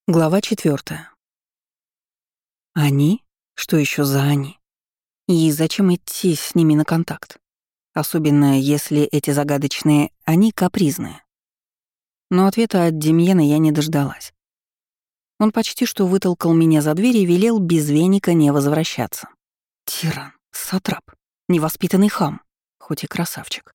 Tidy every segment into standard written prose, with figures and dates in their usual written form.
Глава 4. Они? Что еще за они? И зачем идти с ними на контакт? Особенно если эти загадочные «они» капризные. Но ответа от Демьена я не дождалась. Он почти что вытолкал меня за дверь и велел без веника не возвращаться. Тиран, сатрап, невоспитанный хам, хоть и красавчик.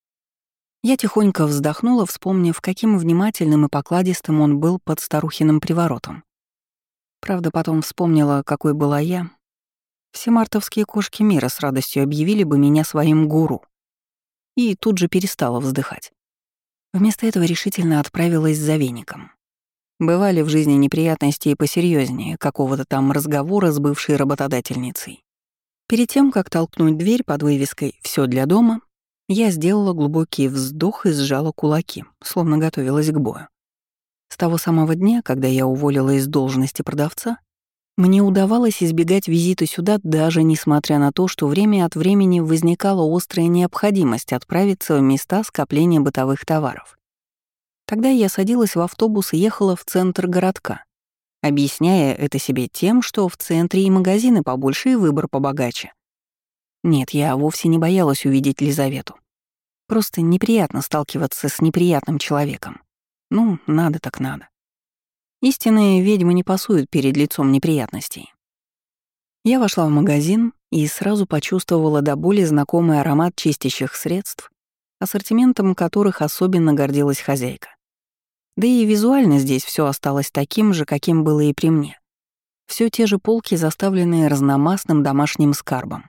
Я тихонько вздохнула, вспомнив, каким внимательным и покладистым он был под старухиным приворотом. Правда, потом вспомнила, какой была я. Все мартовские кошки мира с радостью объявили бы меня своим гуру. И тут же перестала вздыхать. Вместо этого решительно отправилась за веником. Бывали в жизни неприятности и посерьезнее какого-то там разговора с бывшей работодательницей. Перед тем, как толкнуть дверь под вывеской «Всё для дома», я сделала глубокий вздох и сжала кулаки, словно готовилась к бою. С того самого дня, когда я уволилась с должности продавца, мне удавалось избегать визита сюда, даже несмотря на то, что время от времени возникала острая необходимость отправиться в места скопления бытовых товаров. Тогда я садилась в автобус и ехала в центр городка, объясняя это себе тем, что в центре и магазины побольше, и выбор побогаче. Нет, я вовсе не боялась увидеть Лизавету. Просто неприятно сталкиваться с неприятным человеком. Ну, надо так надо. Истинные ведьмы не пасуют перед лицом неприятностей. Я вошла в магазин и сразу почувствовала до боли знакомый аромат чистящих средств, ассортиментом которых особенно гордилась хозяйка. Да и визуально здесь все осталось таким же, каким было и при мне. Все те же полки, заставленные разномастным домашним скарбом.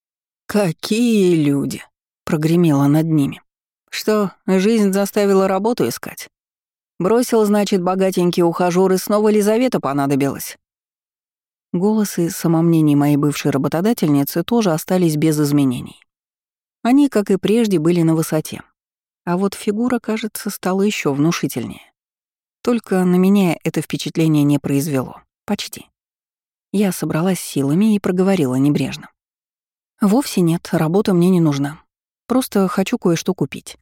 «Какие люди!» — прогремело над ними. «Что, жизнь заставила работу искать? Бросил, значит, богатенький ухажёр, и снова Лизавета понадобилась». Голос и самомнение моей бывшей работодательницы тоже остались без изменений. Они, как и прежде, были на высоте. А вот фигура, кажется, стала еще внушительнее. Только на меня это впечатление не произвело. Почти. Я собралась силами и проговорила небрежно. «Вовсе нет, работа мне не нужна. Просто хочу кое-что купить».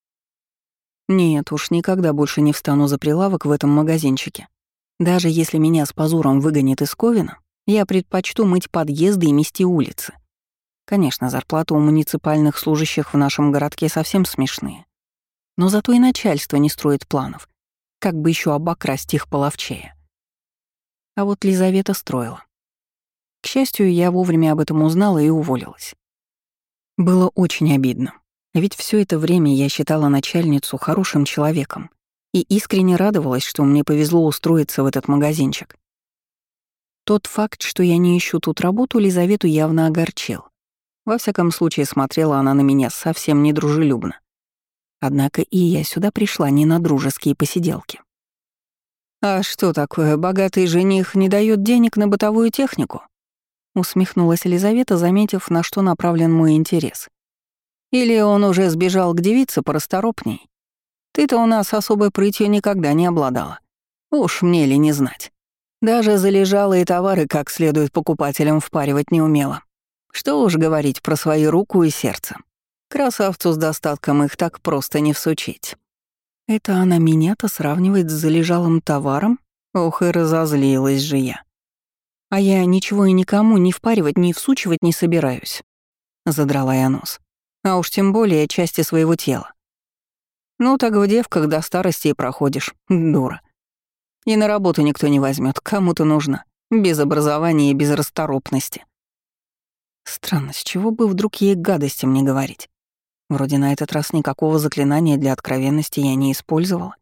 Нет уж, никогда больше не встану за прилавок в этом магазинчике. Даже если меня с позором выгонят из Ковина, я предпочту мыть подъезды и мести улицы. Конечно, зарплаты у муниципальных служащих в нашем городке совсем смешные. Но зато и начальство не строит планов, как бы еще обокрасть их половчее. А вот Лизавета строила. К счастью, я вовремя об этом узнала и уволилась. Было очень обидно. Ведь все это время я считала начальницу хорошим человеком и искренне радовалась, что мне повезло устроиться в этот магазинчик. Тот факт, что я не ищу тут работу, Лизавету явно огорчил. Во всяком случае, смотрела она на меня совсем недружелюбно. Однако и я сюда пришла не на дружеские посиделки. «А что такое, богатый жених не дает денег на бытовую технику?» Усмехнулась Лизавета, заметив, на что направлен мой интерес. «Или он уже сбежал к девице порасторопней? Ты-то у нас особой прытью никогда не обладала. Уж мне ли не знать. Даже залежалые товары как следует покупателям впаривать не умела. Что уж говорить про свои руку и сердце. Красавцу с достатком их так просто не всучить». Это она меня-то сравнивает с залежалым товаром? Ох, и разозлилась же я. А я ничего и никому ни впаривать, ни всучивать не собираюсь. Задрала я нос. А уж тем более части своего тела. Ну так в девках до старости и проходишь, дура. И на работу никто не возьмет, кому ты нужна, без образования и без расторопности. Странно, с чего бы вдруг ей гадости мне говорить? Вроде на этот раз никакого заклинания для откровенности я не использовала.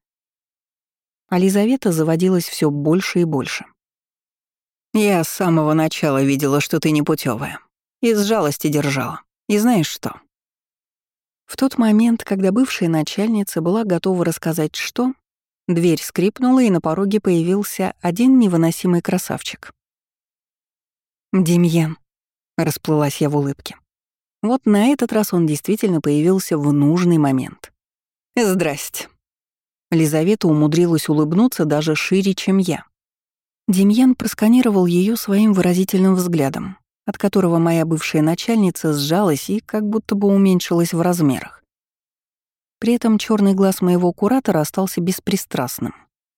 А Лизавета заводилась все больше и больше. «Я с самого начала видела, что ты непутевая. Из жалости держала. И знаешь что?» В тот момент, когда бывшая начальница была готова рассказать что, дверь скрипнула, и на пороге появился один невыносимый красавчик. «Демьян», — расплылась я в улыбке. Вот на этот раз он действительно появился в нужный момент. «Здрасте». Лизавета умудрилась улыбнуться даже шире, чем я. Демьян просканировал ее своим выразительным взглядом, от которого моя бывшая начальница сжалась и как будто бы уменьшилась в размерах. При этом черный глаз моего куратора остался беспристрастным.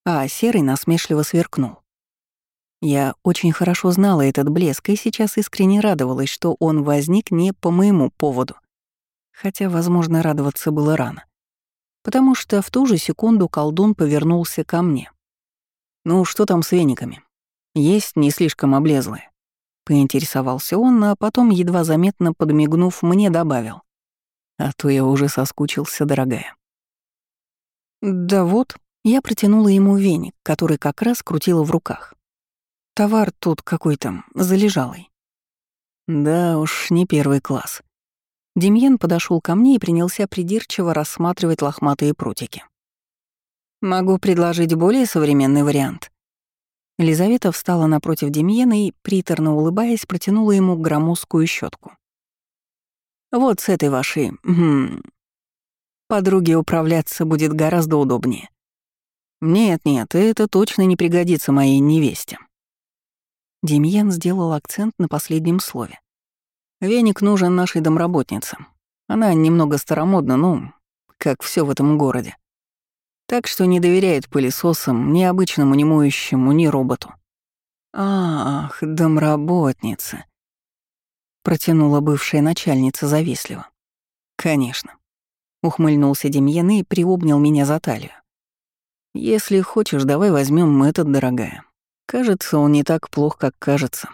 а серый насмешливо сверкнул. Я очень хорошо знала этот блеск и сейчас искренне радовалась, что он возник не по моему поводу. Хотя, возможно, радоваться было рано. Потому что в ту же секунду колдун повернулся ко мне. «Ну, что там с вениками? Есть не слишком облезлые?» Поинтересовался он, а потом, едва заметно подмигнув, мне добавил. «А то я уже соскучился, дорогая». «Да вот», я протянула ему веник, который как раз крутила в руках. Товар тут какой-то залежалый. Да уж, не первый класс. Демьян подошел ко мне и принялся придирчиво рассматривать лохматые прутики. «Могу предложить более современный вариант». Лизавета встала напротив Демьяна и, приторно улыбаясь, протянула ему громоздкую щетку. «Вот с этой вашей подруге управляться будет гораздо удобнее». «Нет-нет, это точно не пригодится моей невесте». Демьян сделал акцент на последнем слове. «Веник нужен нашей домработнице. Она немного старомодна, как все в этом городе. Так что не доверяет пылесосам, ни обычному, ни моющему, ни роботу». «Ах, домработница», — протянула бывшая начальница завистливо. «Конечно», — ухмыльнулся Демьян и приобнял меня за талию. «Если хочешь, давай возьмем этот, дорогая. Кажется, он не так плох, как кажется».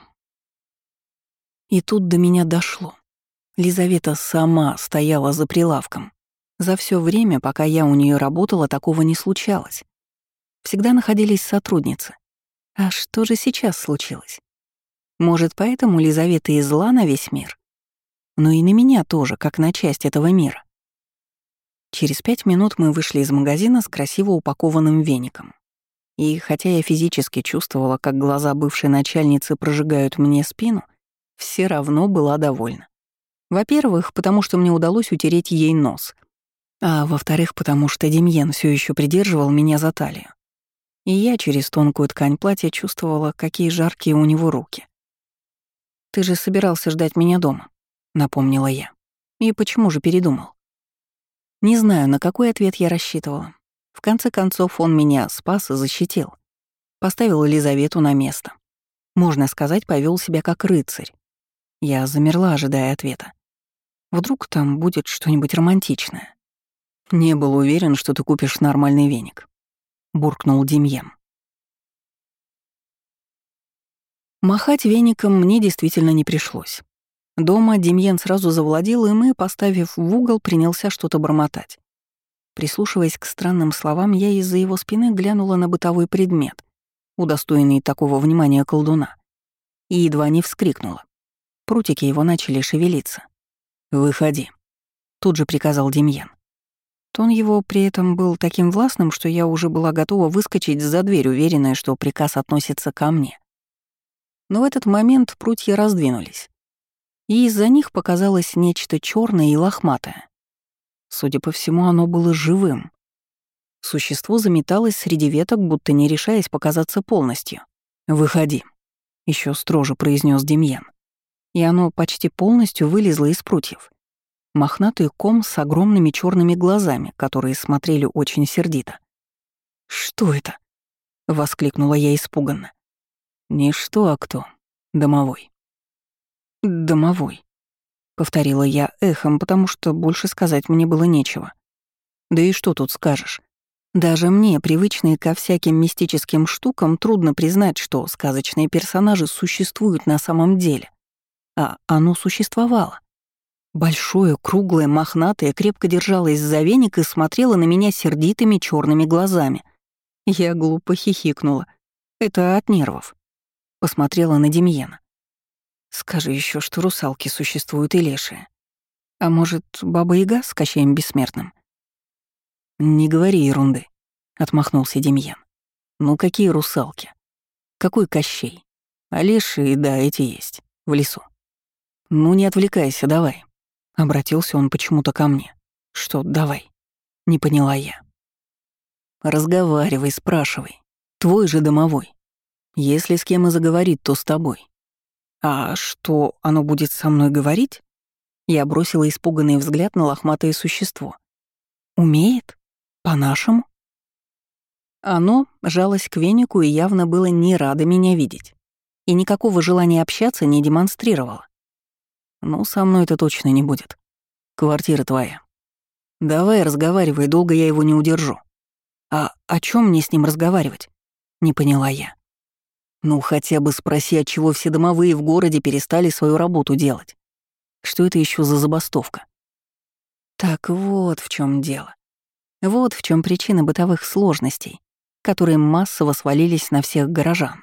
И тут до меня дошло. Лизавета сама стояла за прилавком. За все время, пока я у нее работала, такого не случалось. Всегда находились сотрудницы. А что же сейчас случилось? Может, поэтому Лизавета и зла на весь мир? Но и на меня тоже, как на часть этого мира. Через 5 минут мы вышли из магазина с красиво упакованным веником. И хотя я физически чувствовала, как глаза бывшей начальницы прожигают мне спину, все равно была довольна. Во-первых, потому что мне удалось утереть ей нос. А во-вторых, потому что Демьян все еще придерживал меня за талию. И я через тонкую ткань платья чувствовала, какие жаркие у него руки. «Ты же собирался ждать меня дома», — напомнила я. «И почему же передумал?» Не знаю, на какой ответ я рассчитывала. В конце концов, он меня спас и защитил. Поставил Елизавету на место. Можно сказать, повел себя как рыцарь. Я замерла, ожидая ответа. Вдруг там будет что-нибудь романтичное. «Не был уверен, что ты купишь нормальный веник», — буркнул Демьян. Махать веником мне действительно не пришлось. Дома Демьян сразу завладел им и, поставив в угол, принялся что-то бормотать. Прислушиваясь к странным словам, я из-за его спины глянула на бытовой предмет, удостоенный такого внимания колдуна, и едва не вскрикнула. Прутики его начали шевелиться. «Выходи», — тут же приказал Демьян. Тон его при этом был таким властным, что я уже была готова выскочить за дверь, уверенная, что приказ относится ко мне. Но в этот момент прутья раздвинулись, и из-за них показалось нечто черное и лохматое. Судя по всему, оно было живым. Существо заметалось среди веток, будто не решаясь показаться полностью. «Выходи», — еще строже произнес Демьян. И оно почти полностью вылезло из прутьев. Мохнатый ком с огромными черными глазами, которые смотрели очень сердито. «Что это?» — воскликнула я испуганно. «Не что, а кто. Домовой». «Домовой», — повторила я эхом, потому что больше сказать мне было нечего. Да и что тут скажешь? Даже мне, привычной ко всяким мистическим штукам, трудно признать, что сказочные персонажи существуют на самом деле. А оно существовало. Большое, круглое, мохнатое, крепко держалось за веник и смотрело на меня сердитыми черными глазами. Я глупо хихикнула. Это от нервов. Посмотрела на Демьяна. Скажи еще, что русалки существуют и лешие. А может, Баба-Яга с Кощеем Бессмертным? «Не говори ерунды», — отмахнулся Демьян. «Ну какие русалки? Какой Кощей? А лешие, да, эти есть, в лесу. Ну не отвлекайся, давай». Обратился он почему-то ко мне. «Что, давай?» — не поняла я. «Разговаривай, спрашивай. Твой же домовой. Если с кем и заговорит, то с тобой». «А что, оно будет со мной говорить?» Я бросила испуганный взгляд на лохматое существо. «Умеет? По-нашему?» Оно жалось к венику и явно было не радо меня видеть. И никакого желания общаться не демонстрировало. Ну, со мной это точно не будет. Квартира твоя. Давай разговаривай, долго я его не удержу. А о чем мне с ним разговаривать? Не поняла я. Ну, хотя бы спроси, отчего все домовые в городе перестали свою работу делать. Что это еще за забастовка? Так вот в чем дело. Вот в чем причина бытовых сложностей, которые массово свалились на всех горожан.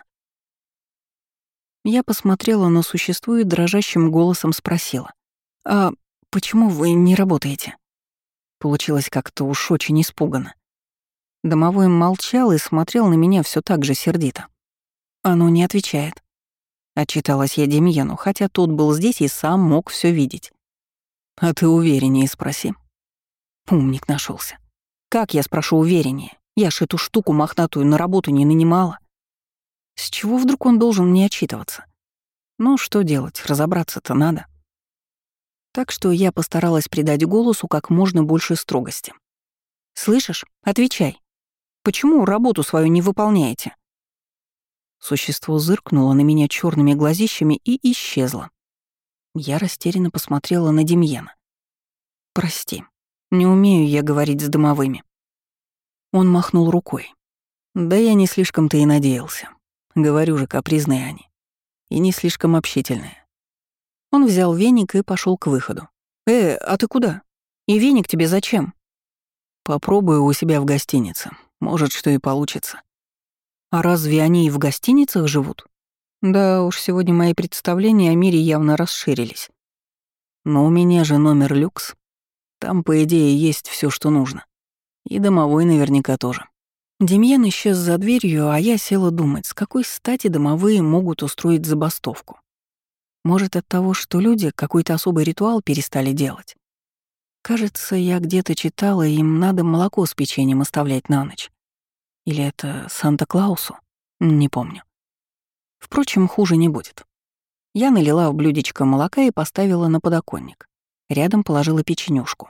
Я посмотрела на существо и дрожащим голосом спросила. «А почему вы не работаете?» Получилось как-то уж очень испуганно. Домовой молчал и смотрел на меня все так же сердито. «Оно не отвечает». Отчиталась я Демьену, хотя тот был здесь и сам мог все видеть. «А ты увереннее спроси». Умник нашелся. «Как я спрошу увереннее? Я ж эту штуку мохнатую на работу не нанимала». С чего вдруг он должен мне отчитываться? Ну, что делать, разобраться-то надо. Так что я постаралась придать голосу как можно больше строгости. «Слышишь? Отвечай. Почему работу свою не выполняете?» Существо зыркнуло на меня черными глазищами и исчезло. Я растерянно посмотрела на Демьена. «Прости, не умею я говорить с домовыми». Он махнул рукой. «Да я не слишком-то и надеялся. Говорю же, капризные они. И не слишком общительные». Он взял веник и пошел к выходу. А ты куда? И веник тебе зачем?» «Попробую у себя в гостинице. Может, что и получится». «А разве они и в гостиницах живут?» Да уж, сегодня мои представления о мире явно расширились. Но у меня же номер люкс. Там, по идее, есть все, что нужно. И домовой наверняка тоже. Демьян исчез за дверью, а я села думать, с какой стати домовые могут устроить забастовку. Может, от того, что люди какой-то особый ритуал перестали делать? Кажется, я где-то читала, им надо молоко с печеньем оставлять на ночь. Или это Санта-Клаусу? Не помню. Впрочем, хуже не будет. Я налила в блюдечко молока и поставила на подоконник. Рядом положила печенюшку.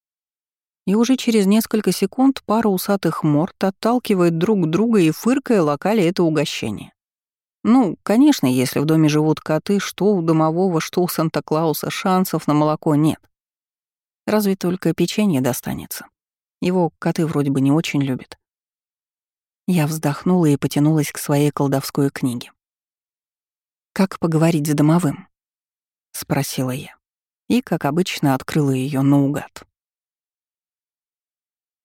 И уже через несколько секунд пара усатых морд отталкивает друг друга и, фыркая, локали это угощение. Ну, конечно, если в доме живут коты, что у домового, что у Санта-Клауса, шансов на молоко нет. Разве только печенье достанется. Его коты вроде бы не очень любят. Я вздохнула и потянулась к своей колдовской книге. «Как поговорить с домовым?» — спросила я. И, как обычно, открыла ее наугад.